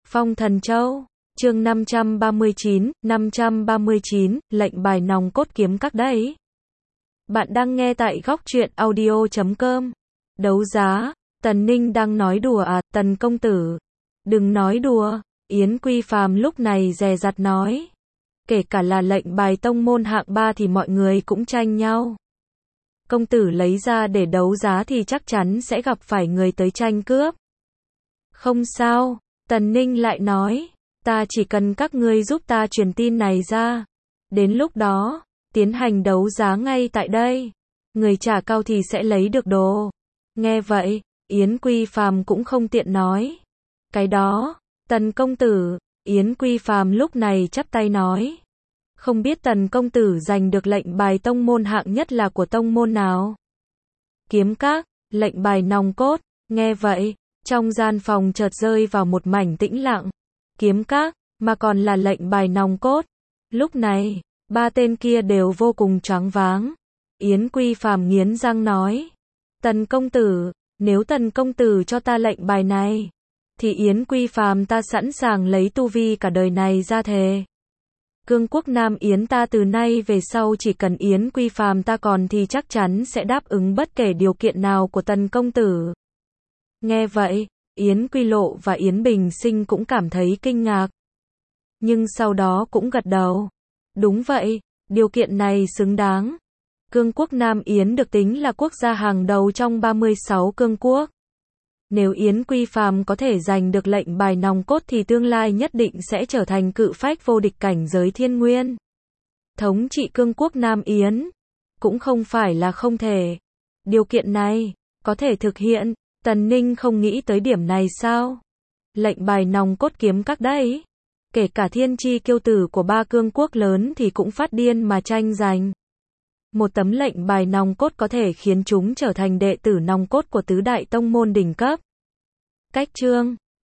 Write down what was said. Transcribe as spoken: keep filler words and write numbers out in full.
Phong Thần Châu, chương năm trăm ba mươi chín, năm trăm ba mươi chín, lệnh bài nòng cốt kiếm các đấy. Bạn đang nghe tại góc truyện audio chấm com. Đấu giá, Tần Ninh đang nói đùa à, Tần công tử. Đừng nói đùa, Yến Quy Phàm lúc này dè dặt nói. Kể cả là lệnh bài tông môn hạng ba thì mọi người cũng tranh nhau. Công tử lấy ra để đấu giá thì chắc chắn sẽ gặp phải người tới tranh cướp. Không sao, Tần Ninh lại nói, ta chỉ cần các ngươi giúp ta truyền tin này ra. Đến lúc đó, tiến hành đấu giá ngay tại đây. Người trả cao thì sẽ lấy được đồ. Nghe vậy, Yến Quy Phàm cũng không tiện nói. Cái đó, Tần công tử, Yến Quy Phàm lúc này chắp tay nói. Không biết Tần công tử giành được lệnh bài tông môn hạng nhất là của tông môn nào? Kiếm Các, lệnh bài nòng cốt. Nghe vậy, trong gian phòng chợt rơi vào một mảnh tĩnh lặng. Kiếm Các, mà còn là lệnh bài nòng cốt. Lúc này, ba tên kia đều vô cùng choáng váng. Yến Quy Phàm nghiến răng nói. Tần công tử, nếu Tần công tử cho ta lệnh bài này, thì Yến Quy Phàm ta sẵn sàng lấy tu vi cả đời này ra thề. Cương quốc Nam Yến ta từ nay về sau chỉ cần Yến Quy Phàm ta còn thì chắc chắn sẽ đáp ứng bất kể điều kiện nào của Tần công tử. Nghe vậy, Yến Quy Lộ và Yến Bình Sinh cũng cảm thấy kinh ngạc. Nhưng sau đó cũng gật đầu. Đúng vậy, điều kiện này xứng đáng. Cương quốc Nam Yến được tính là quốc gia hàng đầu trong ba mươi sáu cương quốc. Nếu Yến Quy Phàm có thể giành được lệnh bài nòng cốt thì tương lai nhất định sẽ trở thành cự phách vô địch cảnh giới thiên nguyên. Thống trị cương quốc Nam Yến, cũng không phải là không thể. Điều kiện này, có thể thực hiện, Tần Ninh không nghĩ tới điểm này sao? Lệnh bài nòng cốt kiếm các đấy. Kể cả thiên chi kiêu tử của ba cương quốc lớn thì cũng phát điên mà tranh giành. Một tấm lệnh bài nòng cốt có thể khiến chúng trở thành đệ tử nòng cốt của tứ đại tông môn đỉnh cấp. Cách chương